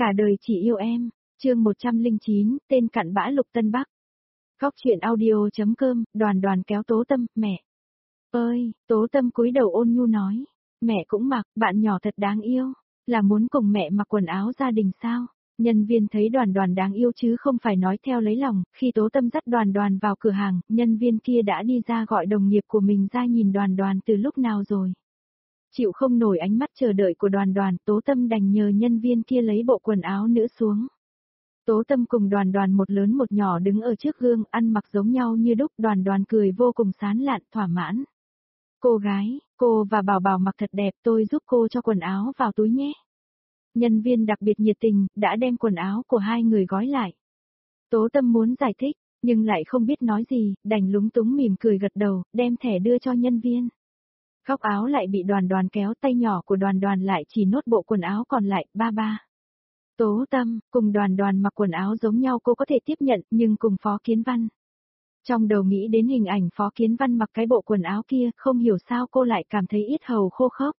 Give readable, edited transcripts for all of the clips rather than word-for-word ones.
Cả đời chỉ yêu em, chương 109, tên cặn bã Lục Tân Bắc. Góc chuyện audio.com, Đoàn Đoàn kéo Tố Tâm, mẹ. Ơi, Tố Tâm cúi đầu ôn nhu nói. Mẹ cũng mặc, bạn nhỏ thật đáng yêu. Là muốn cùng mẹ mặc quần áo gia đình sao? Nhân viên thấy Đoàn Đoàn đáng yêu chứ không phải nói theo lấy lòng. Khi Tố Tâm dắt Đoàn Đoàn vào cửa hàng, nhân viên kia đã đi ra gọi đồng nghiệp của mình ra nhìn Đoàn Đoàn từ lúc nào rồi. Chịu không nổi ánh mắt chờ đợi của Đoàn Đoàn, Tố Tâm đành nhờ nhân viên kia lấy bộ quần áo nữ xuống. Tố Tâm cùng Đoàn Đoàn một lớn một nhỏ đứng ở trước gương, ăn mặc giống nhau như đúc. Đoàn Đoàn cười vô cùng sán lạn, thỏa mãn. Cô gái, cô và Bảo Bảo mặc thật đẹp, tôi giúp cô cho quần áo vào túi nhé. Nhân viên đặc biệt nhiệt tình, đã đem quần áo của hai người gói lại. Tố Tâm muốn giải thích, nhưng lại không biết nói gì, đành lúng túng mỉm cười gật đầu, đem thẻ đưa cho nhân viên. Góc áo lại bị Đoàn Đoàn kéo, tay nhỏ của Đoàn Đoàn lại chỉ nốt bộ quần áo còn lại, ba. Tố Tâm, cùng Đoàn Đoàn mặc quần áo giống nhau cô có thể tiếp nhận, nhưng cùng Phó Kiến Văn. Trong đầu nghĩ đến hình ảnh Phó Kiến Văn mặc cái bộ quần áo kia, không hiểu sao cô lại cảm thấy yết hầu khô khốc.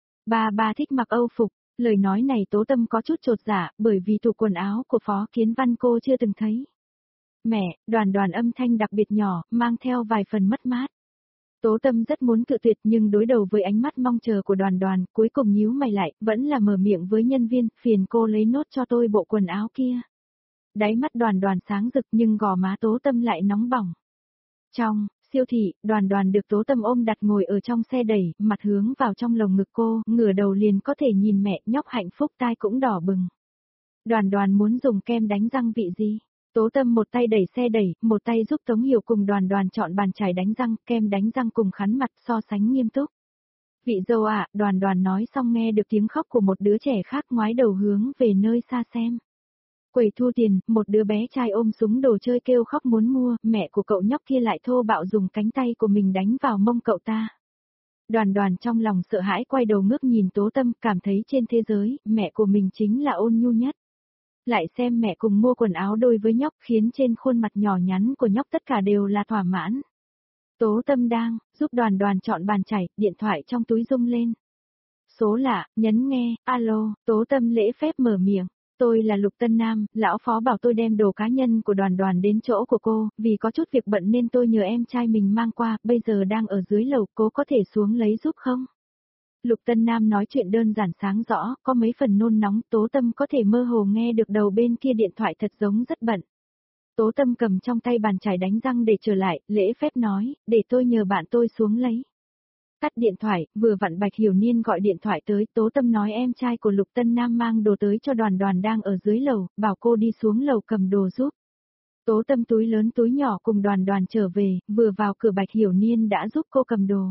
Ba thích mặc Âu phục, lời nói này Tố Tâm có chút chột dạ, bởi vì tủ quần áo của Phó Kiến Văn cô chưa từng thấy. Mẹ, Đoàn Đoàn âm thanh đặc biệt nhỏ, mang theo vài phần mất mát. Tố Tâm rất muốn cự tuyệt nhưng đối đầu với ánh mắt mong chờ của Đoàn Đoàn, cuối cùng nhíu mày lại, vẫn là mở miệng với nhân viên, phiền cô lấy nốt cho tôi bộ quần áo kia. Đáy mắt Đoàn Đoàn sáng rực nhưng gò má Tố Tâm lại nóng bỏng. Trong siêu thị, Đoàn Đoàn được Tố Tâm ôm đặt ngồi ở trong xe đẩy, mặt hướng vào trong lồng ngực cô, ngửa đầu liền có thể nhìn mẹ, nhóc hạnh phúc tai cũng đỏ bừng. Đoàn Đoàn muốn dùng kem đánh răng vị gì? Tố Tâm một tay đẩy xe đẩy, một tay giúp Tống Hiểu cùng Đoàn Đoàn chọn bàn chải đánh răng, kem đánh răng cùng khăn mặt so sánh nghiêm túc. Vị dâu ạ, Đoàn Đoàn nói xong nghe được tiếng khóc của một đứa trẻ khác ngoái đầu hướng về nơi xa xem. Quầy thu tiền, một đứa bé trai ôm súng đồ chơi kêu khóc muốn mua, mẹ của cậu nhóc kia lại thô bạo dùng cánh tay của mình đánh vào mông cậu ta. Đoàn Đoàn trong lòng sợ hãi quay đầu ngước nhìn Tố Tâm, cảm thấy trên thế giới, mẹ của mình chính là ôn nhu nhất. Lại xem mẹ cùng mua quần áo đôi với nhóc khiến trên khuôn mặt nhỏ nhắn của nhóc tất cả đều là thỏa mãn. Tố Tâm đang giúp Đoàn Đoàn chọn bàn chải, điện thoại trong túi rung lên. Số lạ, nhấn nghe, alo, Tố Tâm lễ phép mở miệng. Tôi là Lục Tân Nam, lão Phó bảo tôi đem đồ cá nhân của Đoàn Đoàn đến chỗ của cô, vì có chút việc bận nên tôi nhờ em trai mình mang qua, bây giờ đang ở dưới lầu, cô có thể xuống lấy giúp không? Lục Tân Nam nói chuyện đơn giản sáng rõ, có mấy phần nôn nóng, Tố Tâm có thể mơ hồ nghe được đầu bên kia điện thoại thật giống rất bận. Tố Tâm cầm trong tay bàn chải đánh răng để trở lại, lễ phép nói, để tôi nhờ bạn tôi xuống lấy. Tắt điện thoại, vừa vặn Bạch Hiểu Niên gọi điện thoại tới, Tố Tâm nói em trai của Lục Tân Nam mang đồ tới cho Đoàn Đoàn đang ở dưới lầu, bảo cô đi xuống lầu cầm đồ giúp. Tố Tâm túi lớn túi nhỏ cùng Đoàn Đoàn trở về, vừa vào cửa Bạch Hiểu Niên đã giúp cô cầm đồ.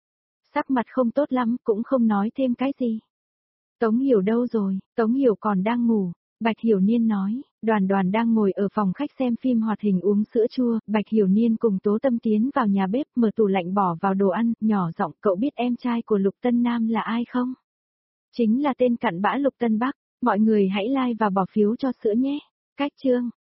Sắc mặt không tốt lắm, cũng không nói thêm cái gì. Tống Hiểu đâu rồi? Tống Hiểu còn đang ngủ. Bạch Hiểu Niên nói, Đoàn Đoàn đang ngồi ở phòng khách xem phim hoạt hình uống sữa chua, Bạch Hiểu Niên cùng Tố Tâm tiến vào nhà bếp mở tủ lạnh bỏ vào đồ ăn, nhỏ giọng cậu biết em trai của Lục Tân Nam là ai không? Chính là tên cặn bã Lục Tân Bắc, mọi người hãy like và bỏ phiếu cho sữa nhé. Cách chương.